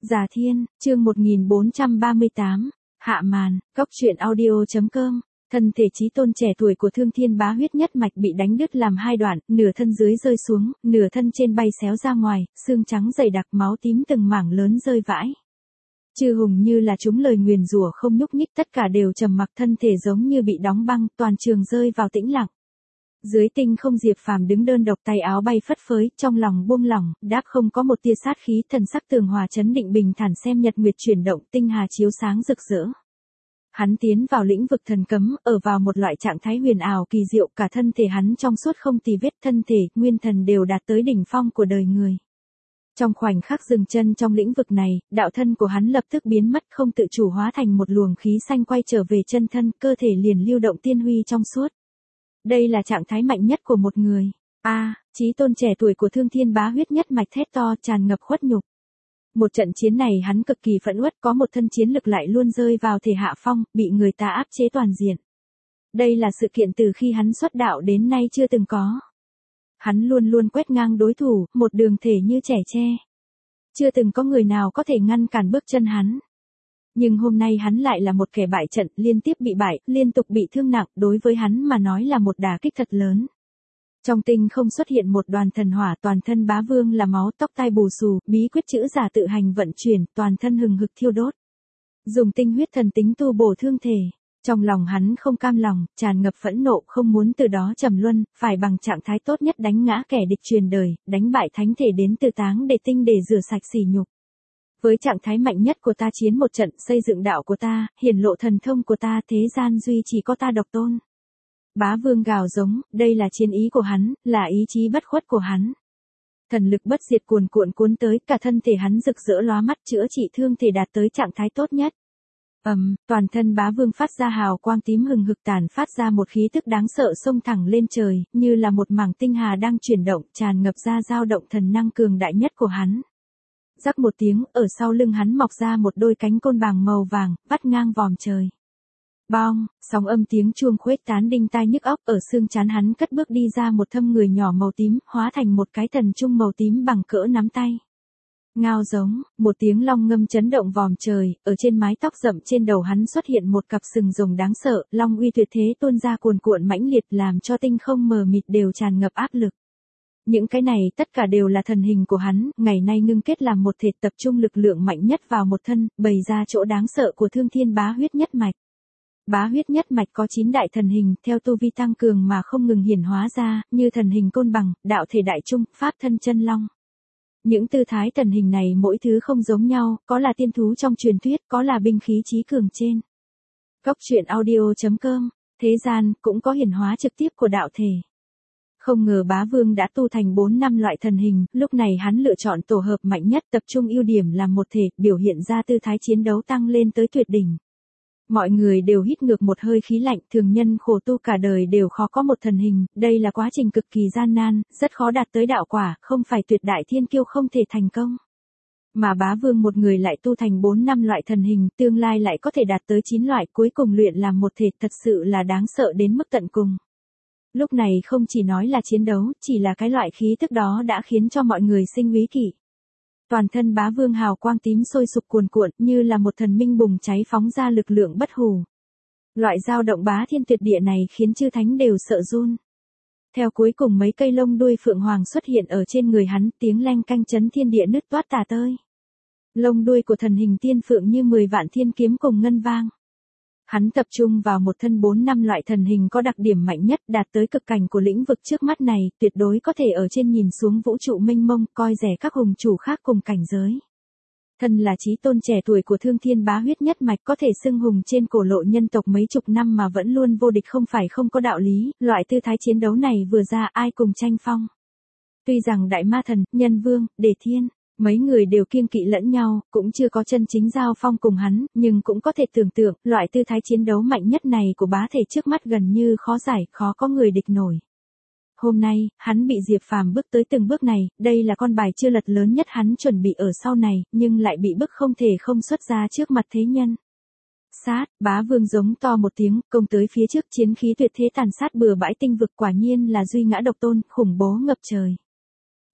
Già Thiên, chương 1438, hạ màn, góc truyện audio.com. Thân thể chí tôn trẻ tuổi của Thương Thiên Bá huyết nhất mạch bị đánh đứt làm hai đoạn, nửa thân dưới rơi xuống, nửa thân trên bay xéo ra ngoài, xương trắng dày đặc máu tím từng mảng lớn rơi vãi. Chư hùng như là trúng lời nguyền rủa không nhúc nhích, tất cả đều trầm mặc, thân thể giống như bị đóng băng, toàn trường rơi vào tĩnh lặng. Dưới tinh không Diệp Phàm đứng đơn độc, tay áo bay phất phới, trong lòng buông lỏng, đáp không có một tia sát khí, thần sắc tường hòa chấn định bình thản xem nhật nguyệt chuyển động, tinh hà chiếu sáng rực rỡ. Hắn tiến vào lĩnh vực thần cấm, ở vào một loại trạng thái huyền ảo kỳ diệu, cả thân thể hắn trong suốt không tì vết, thân thể, nguyên thần đều đạt tới đỉnh phong của đời người. Trong khoảnh khắc dừng chân trong lĩnh vực này, đạo thân của hắn lập tức biến mất, không tự chủ hóa thành một luồng khí xanh quay trở về chân thân, cơ thể liền lưu động tiên huy trong suốt. Đây là trạng thái mạnh nhất của một người. Chí tôn trẻ tuổi của Thương Thiên Bá huyết nhất mạch thét to, tràn ngập khuất nhục. Một trận chiến này hắn cực kỳ phẫn uất, có một thân chiến lực lại luôn rơi vào thể hạ phong, bị người ta áp chế toàn diện. Đây là sự kiện từ khi hắn xuất đạo đến nay chưa từng có. Hắn luôn luôn quét ngang đối thủ, một đường thể như trẻ tre. Chưa từng có người nào có thể ngăn cản bước chân hắn. Nhưng hôm nay hắn lại là một kẻ bại trận, liên tiếp bị bại, liên tục bị thương nặng, đối với hắn mà nói là một đả kích thật lớn. Trong tinh không xuất hiện một đoàn thần hỏa, toàn thân Bá Vương là máu, tóc tai bù xù, bí quyết chữ giả tự hành vận chuyển, toàn thân hừng hực thiêu đốt. Dùng tinh huyết thần tính tu bổ thương thể. Trong lòng hắn không cam lòng, tràn ngập phẫn nộ, không muốn từ đó trầm luân, phải bằng trạng thái tốt nhất đánh ngã kẻ địch truyền đời, đánh bại thánh thể đến từ táng để tinh để rửa sạch sỉ nhục. Với trạng thái mạnh nhất của ta chiến một trận, xây dựng đạo của ta, hiển lộ thần thông của ta, thế gian duy chỉ có ta độc tôn. Bá Vương gào giống, đây là chiến ý của hắn, là ý chí bất khuất của hắn. Thần lực bất diệt cuồn cuộn cuốn tới, cả thân thể hắn rực rỡ lóa mắt, chữa trị thương thể đạt tới trạng thái tốt nhất. Toàn thân Bá Vương phát ra hào quang tím hừng hực, tản phát ra một khí tức đáng sợ xông thẳng lên trời, như là một mảng tinh hà đang chuyển động, tràn ngập ra dao động thần năng cường đại nhất của hắn. Rắc một tiếng, ở sau lưng hắn mọc ra một đôi cánh côn bàng màu vàng, vắt ngang vòm trời. Bong, sóng âm tiếng chuông khuếch tán đinh tai nhức óc, ở xương trán hắn cất bước đi ra một thâm người nhỏ màu tím, hóa thành một cái thần trung màu tím bằng cỡ nắm tay. Ngao giống, một tiếng long ngâm chấn động vòm trời, ở trên mái tóc rậm trên đầu hắn xuất hiện một cặp sừng rồng đáng sợ, long uy tuyệt thế tuôn ra cuồn cuộn mãnh liệt, làm cho tinh không mờ mịt đều tràn ngập áp lực. Những cái này tất cả đều là thần hình của hắn, ngày nay ngưng kết làm một thể, tập trung lực lượng mạnh nhất vào một thân, bày ra chỗ đáng sợ của Thương Thiên Bá huyết nhất mạch. Bá huyết nhất mạch có 9 đại thần hình, theo tu vi tăng cường mà không ngừng hiển hóa ra, như thần hình côn bằng, đạo thể đại trung, pháp thân chân long. Những tư thái thần hình này mỗi thứ không giống nhau, có là tiên thú trong truyền thuyết, có là binh khí chí cường trên. Góc truyện audio.com, thế gian cũng có hiển hóa trực tiếp của đạo thể. Không ngờ Bá Vương đã tu thành 4 năm loại thần hình, lúc này hắn lựa chọn tổ hợp mạnh nhất, tập trung ưu điểm làm một thể, biểu hiện ra tư thái chiến đấu tăng lên tới tuyệt đỉnh. Mọi người đều hít ngược một hơi khí lạnh, thường nhân khổ tu cả đời đều khó có một thần hình, đây là quá trình cực kỳ gian nan, rất khó đạt tới đạo quả, không phải tuyệt đại thiên kiêu không thể thành công. Mà Bá Vương một người lại tu thành 4 năm loại thần hình, tương lai lại có thể đạt tới 9 loại, cuối cùng luyện làm một thể, thật sự là đáng sợ đến mức tận cùng. Lúc này không chỉ nói là chiến đấu, chỉ là cái loại khí tức đó đã khiến cho mọi người sinh úy kỵ. Toàn thân Bá Vương hào quang tím sôi sục cuồn cuộn, như là một thần minh bùng cháy phóng ra lực lượng bất hủ. Loại dao động bá thiên tuyệt địa này khiến chư thánh đều sợ run. Theo cuối cùng mấy cây lông đuôi phượng hoàng xuất hiện ở trên người hắn, tiếng leng canh chấn thiên địa nứt toát tả tơi. Lông đuôi của thần hình tiên phượng như 10 vạn thiên kiếm cùng ngân vang. Hắn tập trung vào một thân 4 năm loại thần hình có đặc điểm mạnh nhất, đạt tới cực cảnh của lĩnh vực trước mắt này, tuyệt đối có thể ở trên nhìn xuống vũ trụ mênh mông, coi rẻ các hùng chủ khác cùng cảnh giới. Thân là chí tôn trẻ tuổi của Thương Thiên Bá huyết nhất mạch, có thể xưng hùng trên cổ lộ nhân tộc mấy chục năm mà vẫn luôn vô địch không phải không có đạo lý, loại tư thái chiến đấu này vừa ra ai cùng tranh phong. Tuy rằng Đại Ma Thần, Nhân Vương, Đề Thiên, mấy người đều kiêng kỵ lẫn nhau, cũng chưa có chân chính giao phong cùng hắn, nhưng cũng có thể tưởng tượng, loại tư thái chiến đấu mạnh nhất này của bá thể trước mắt gần như khó giải, khó có người địch nổi. Hôm nay, hắn bị Diệp Phàm bước tới từng bước này, đây là con bài chưa lật lớn nhất hắn chuẩn bị ở sau này, nhưng lại bị bức không thể không xuất ra trước mặt thế nhân. Sát, Bá Vương giống to một tiếng, công tới phía trước, chiến khí tuyệt thế tàn sát bừa bãi tinh vực, quả nhiên là duy ngã độc tôn, khủng bố ngập trời.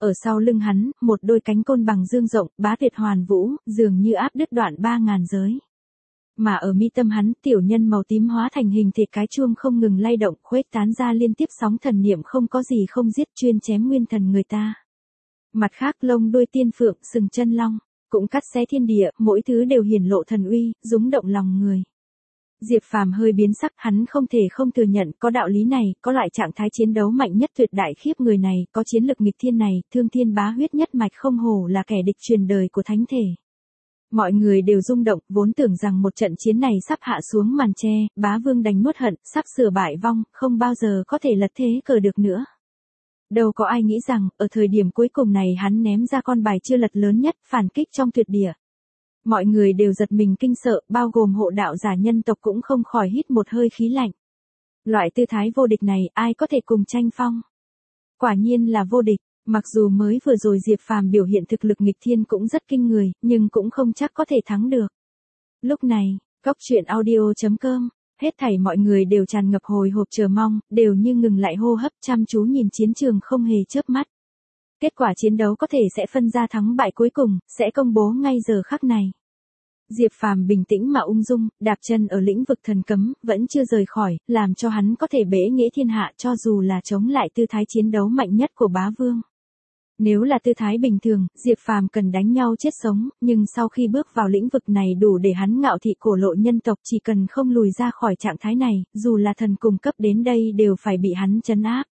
Ở sau lưng hắn, một đôi cánh côn bằng dương rộng, bá tuyệt hoàn vũ, dường như áp đứt đoạn 3.000 giới. Mà ở mi tâm hắn, tiểu nhân màu tím hóa thành hình thể cái chuông không ngừng lay động, khuếch tán ra liên tiếp sóng thần niệm không có gì không giết, chuyên chém nguyên thần người ta. Mặt khác, lông đuôi tiên phượng, sừng chân long, cũng cắt xé thiên địa, mỗi thứ đều hiển lộ thần uy, rúng động lòng người. Diệp Phàm hơi biến sắc, hắn không thể không thừa nhận, có đạo lý này, có loại trạng thái chiến đấu mạnh nhất tuyệt đại khiếp người này, có chiến lực nghịch thiên này, thương thiên bá huyết nhất mạch không hổ là kẻ địch truyền đời của thánh thể. Mọi người đều rung động, vốn tưởng rằng một trận chiến này sắp hạ xuống màn che, bá vương đành nuốt hận, sắp sửa bại vong, không bao giờ có thể lật thế cờ được nữa. Đâu có ai nghĩ rằng, ở thời điểm cuối cùng này hắn ném ra con bài chưa lật lớn nhất, phản kích trong tuyệt địa. Mọi người đều giật mình kinh sợ, bao gồm hộ đạo giả nhân tộc cũng không khỏi hít một hơi khí lạnh. Loại tư thái vô địch này, ai có thể cùng tranh phong? Quả nhiên là vô địch, mặc dù mới vừa rồi Diệp Phàm biểu hiện thực lực nghịch thiên cũng rất kinh người, nhưng cũng không chắc có thể thắng được. Lúc này, Góc Truyện Audio.com, hết thảy mọi người đều tràn ngập hồi hộp chờ mong, đều như ngừng lại hô hấp chăm chú nhìn chiến trường không hề chớp mắt. Kết quả chiến đấu có thể sẽ phân ra thắng bại cuối cùng, sẽ công bố ngay giờ khắc này. Diệp Phàm bình tĩnh mà ung dung, đạp chân ở lĩnh vực thần cấm, vẫn chưa rời khỏi, làm cho hắn có thể bẽ nghĩa thiên hạ cho dù là chống lại tư thái chiến đấu mạnh nhất của bá vương. Nếu là tư thái bình thường, Diệp Phàm cần đánh nhau chết sống, nhưng sau khi bước vào lĩnh vực này đủ để hắn ngạo thị cổ lộ nhân tộc, chỉ cần không lùi ra khỏi trạng thái này, dù là thần cùng cấp đến đây đều phải bị hắn trấn áp.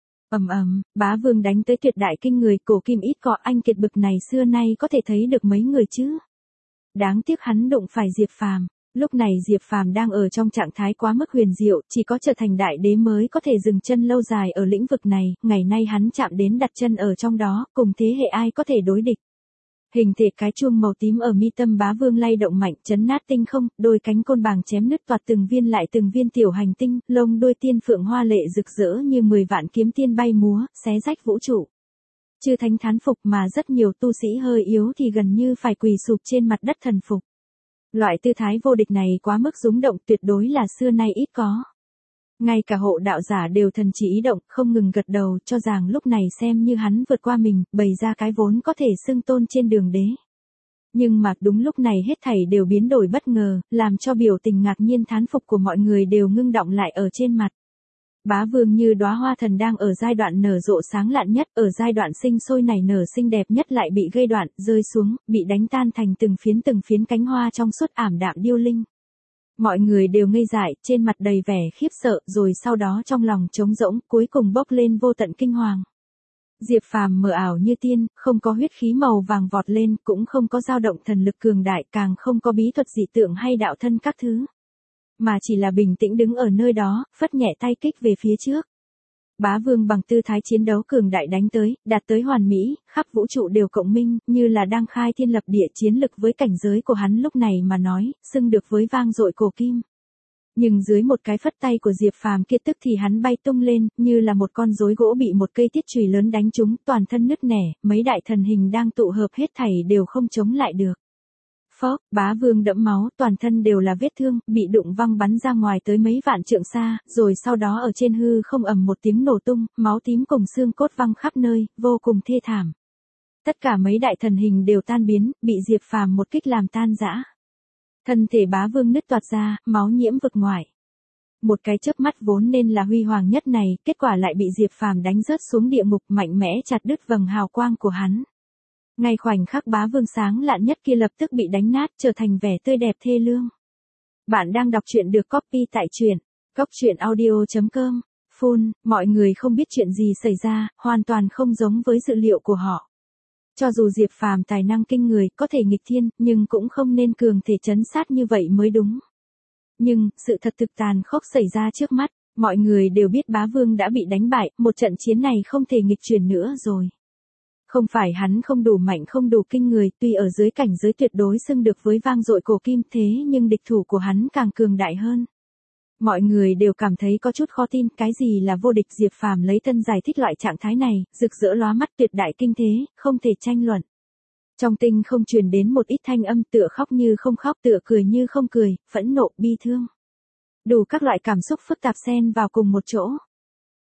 Bá vương đánh tới tuyệt đại kinh người, cổ kim ít cọ, anh kiệt bực này xưa nay có thể thấy được mấy người chứ. Đáng tiếc hắn đụng phải Diệp Phàm. Lúc này Diệp Phàm đang ở trong trạng thái quá mức huyền diệu, chỉ có trở thành đại đế mới có thể dừng chân lâu dài ở lĩnh vực này, ngày nay hắn chạm đến đặt chân ở trong đó, cùng thế hệ ai có thể đối địch. Hình thể cái chuông màu tím ở mi tâm bá vương lay động mạnh, chấn nát tinh không, đôi cánh côn bằng chém nứt toạc từng viên lại từng viên tiểu hành tinh, lông đuôi tiên phượng hoa lệ rực rỡ như 10 vạn kiếm tiên bay múa, xé rách vũ trụ. Chư thánh thán phục mà rất nhiều tu sĩ hơi yếu thì gần như phải quỳ sụp trên mặt đất thần phục. Loại tư thái vô địch này quá mức rúng động, tuyệt đối là xưa nay ít có. Ngay cả hộ đạo giả đều thần chỉ ý động, không ngừng gật đầu, cho rằng lúc này xem như hắn vượt qua mình, bày ra cái vốn có thể xưng tôn trên đường đế. Nhưng mà đúng lúc này hết thảy đều biến đổi bất ngờ, làm cho biểu tình ngạc nhiên thán phục của mọi người đều ngưng đọng lại ở trên mặt. Bá vương như đóa hoa thần đang ở giai đoạn nở rộ sáng lạn nhất, ở giai đoạn sinh sôi nảy nở xinh đẹp nhất lại bị gây đoạn, rơi xuống, bị đánh tan thành từng phiến cánh hoa trong suốt ảm đạm điêu linh. Mọi người đều ngây dại, trên mặt đầy vẻ khiếp sợ, rồi sau đó trong lòng trống rỗng, cuối cùng bốc lên vô tận kinh hoàng. Diệp Phàm mờ ảo như tiên, không có huyết khí màu vàng vọt lên, cũng không có dao động thần lực cường đại, càng không có bí thuật dị tượng hay đạo thân các thứ. Mà chỉ là bình tĩnh đứng ở nơi đó, phất nhẹ tay kích về phía trước. Bá vương bằng tư thái chiến đấu cường đại đánh tới, đạt tới hoàn mỹ, khắp vũ trụ đều cộng minh, như là đang khai thiên lập địa, chiến lực với cảnh giới của hắn lúc này mà nói, xưng được với vang dội cổ kim. Nhưng dưới một cái phất tay của Diệp Phàm kia tức thì hắn bay tung lên, như là một con rối gỗ bị một cây thiết chùy lớn đánh trúng, toàn thân nứt nẻ, mấy đại thần hình đang tụ hợp hết thảy đều không chống lại được. Phốc, bá vương đẫm máu, toàn thân đều là vết thương, bị đụng văng bắn ra ngoài tới mấy vạn trượng xa, rồi sau đó ở trên hư không ầm một tiếng nổ tung, máu tím cùng xương cốt văng khắp nơi, vô cùng thê thảm. Tất cả mấy đại thần hình đều tan biến, bị Diệp Phàm một kích làm tan rã. Thân thể bá vương nứt toạc ra, máu nhiễm vực ngoại. Một cái chớp mắt vốn nên là huy hoàng nhất này, kết quả lại bị Diệp Phàm đánh rớt xuống địa ngục, mạnh mẽ chặt đứt vầng hào quang của hắn. Ngay khoảnh khắc bá vương sáng lạn nhất kia lập tức bị đánh nát, trở thành vẻ tươi đẹp thê lương. Bạn đang đọc truyện được copy tại truyện Góc Truyện Audio.com. Phun, mọi người không biết chuyện gì xảy ra, hoàn toàn không giống với dự liệu của họ. Cho dù Diệp Phàm tài năng kinh người, có thể nghịch thiên, nhưng cũng không nên cường thể trấn sát như vậy mới đúng. Nhưng, sự thật thực tàn khốc xảy ra trước mắt, mọi người đều biết bá vương đã bị đánh bại, một trận chiến này không thể nghịch chuyển nữa rồi. Không phải hắn không đủ mạnh không đủ kinh người, tuy ở dưới cảnh giới tuyệt đối xưng được với vang dội cổ kim thế nhưng địch thủ của hắn càng cường đại hơn. Mọi người đều cảm thấy có chút khó tin, cái gì là vô địch. Diệp Phàm lấy thân giải thích loại trạng thái này, rực rỡ lóa mắt tuyệt đại kinh thế, không thể tranh luận. Trong tinh không truyền đến một ít thanh âm, tựa khóc như không khóc, tựa cười như không cười, phẫn nộ, bi thương. Đủ các loại cảm xúc phức tạp xen vào cùng một chỗ.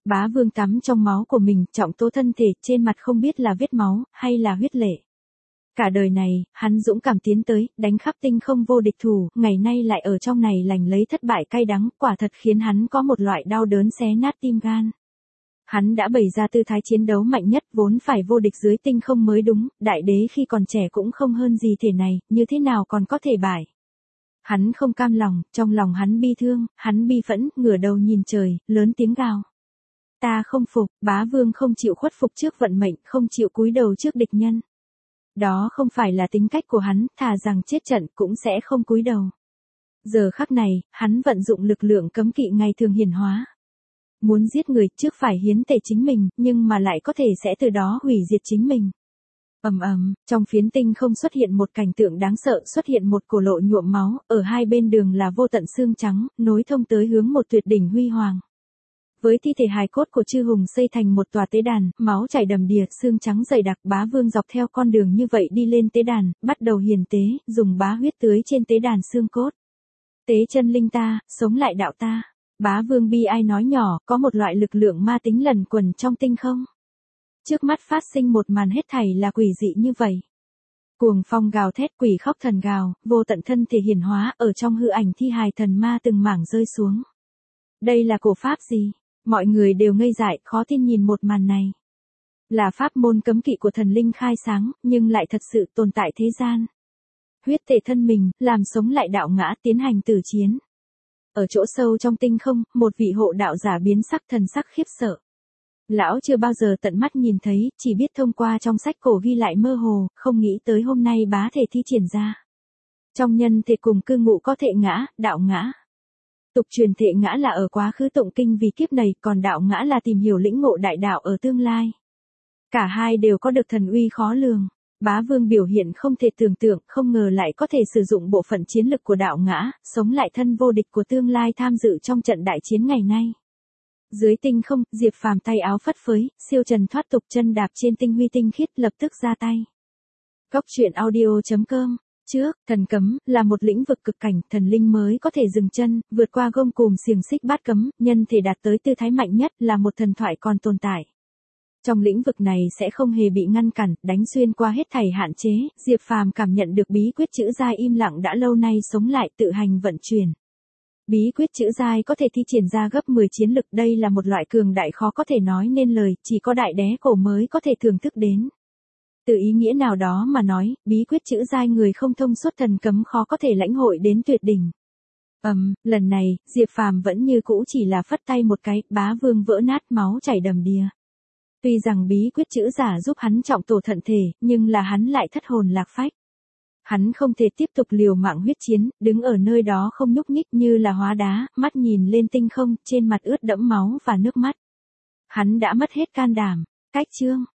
Bá Vương tắm trong máu của mình, trọng tố thân thể, trên mặt không biết là vết máu, hay là huyết lệ. Cả đời này, hắn dũng cảm tiến tới, đánh khắp tinh không vô địch thủ, ngày nay lại ở trong này lành lấy thất bại cay đắng, quả thật khiến hắn có một loại đau đớn xé nát tim gan. Hắn đã bày ra tư thái chiến đấu mạnh nhất, vốn phải vô địch dưới tinh không mới đúng, đại đế khi còn trẻ cũng không hơn gì thể này, như thế nào còn có thể bại. Hắn không cam lòng, trong lòng hắn bi thương, hắn bi phẫn, ngửa đầu nhìn trời, lớn tiếng gào. Ta không phục, Bá Vương không chịu khuất phục trước vận mệnh, không chịu cúi đầu trước địch nhân. Đó không phải là tính cách của hắn, thà rằng chết trận cũng sẽ không cúi đầu. Giờ khắc này, hắn vận dụng lực lượng cấm kỵ ngày thường hiển hóa. Muốn giết người trước phải hiến tệ chính mình, nhưng mà lại có thể sẽ từ đó hủy diệt chính mình. Trong phiến tinh không xuất hiện một cảnh tượng đáng sợ, xuất hiện một cổ lộ nhuộm máu, ở hai bên đường là vô tận xương trắng, nối thông tới hướng một tuyệt đỉnh huy hoàng. Với thi thể hài cốt của chư hùng xây thành một tòa tế đàn, máu chảy đầm đìa, xương trắng dày đặc, Bá Vương dọc theo con đường như vậy đi lên tế đàn, bắt đầu hiền tế, dùng bá huyết tưới trên tế đàn xương cốt. Tế chân linh ta, sống lại đạo ta. Bá Vương bi ai nói nhỏ, có một loại lực lượng ma tính lần quần trong tinh không. Trước mắt phát sinh một màn hết thảy là quỷ dị như vậy. Cuồng phong gào thét, quỷ khóc thần gào, vô tận thân thể hiển hóa, ở trong hư ảnh thi hài thần ma từng mảng rơi xuống. Đây là cổ pháp gì? Mọi người đều ngây dại, khó tin nhìn một màn này. Là pháp môn cấm kỵ của thần linh khai sáng, nhưng lại thật sự tồn tại thế gian. Huyết tệ thân mình, làm sống lại đạo ngã, tiến hành tử chiến. Ở chỗ sâu trong tinh không, một vị hộ đạo giả biến sắc, thần sắc khiếp sợ. Lão chưa bao giờ tận mắt nhìn thấy, chỉ biết thông qua trong sách cổ ghi lại mơ hồ, không nghĩ tới hôm nay bá thể thi triển ra. Trong nhân thể cùng cư ngụ có thể ngã, đạo ngã. Tục truyền thệ ngã là ở quá khứ tụng kinh vì kiếp này, còn đạo ngã là tìm hiểu lĩnh ngộ đại đạo ở tương lai. Cả hai đều có được thần uy khó lường. Bá Vương biểu hiện không thể tưởng tượng, không ngờ lại có thể sử dụng bộ phận chiến lực của đạo ngã, sống lại thân vô địch của tương lai tham dự trong trận đại chiến ngày nay. Dưới tinh không, Diệp Phàm tay áo phất phới, siêu trần thoát tục chân đạp trên tinh huy tinh khiết lập tức ra tay. Cốc truyện audio.com. Trước, thần cấm, là một lĩnh vực cực cảnh, thần linh mới có thể dừng chân, vượt qua gông cùm xiềng xích bát cấm, nhân thể đạt tới tư thái mạnh nhất là một thần thoại còn tồn tại. Trong lĩnh vực này sẽ không hề bị ngăn cản, đánh xuyên qua hết thảy hạn chế, Diệp Phàm cảm nhận được bí quyết chữ giai im lặng đã lâu nay sống lại tự hành vận chuyển. Bí quyết chữ giai có thể thi triển ra gấp 10 chiến lực, đây là một loại cường đại khó có thể nói nên lời, chỉ có đại đế cổ mới có thể thưởng thức đến. Từ ý nghĩa nào đó mà nói, bí quyết chữ giai người không thông suốt thần cấm khó có thể lãnh hội đến tuyệt đỉnh. Lần này, Diệp Phàm vẫn như cũ chỉ là phất tay một cái, Bá Vương vỡ nát máu chảy đầm đìa. Tuy rằng bí quyết chữ giả giúp hắn trọng tổ thận thể, nhưng là hắn lại thất hồn lạc phách. Hắn không thể tiếp tục liều mạng huyết chiến, đứng ở nơi đó không nhúc nhích như là hóa đá, mắt nhìn lên tinh không, trên mặt ướt đẫm máu và nước mắt. Hắn đã mất hết can đảm. Cách chương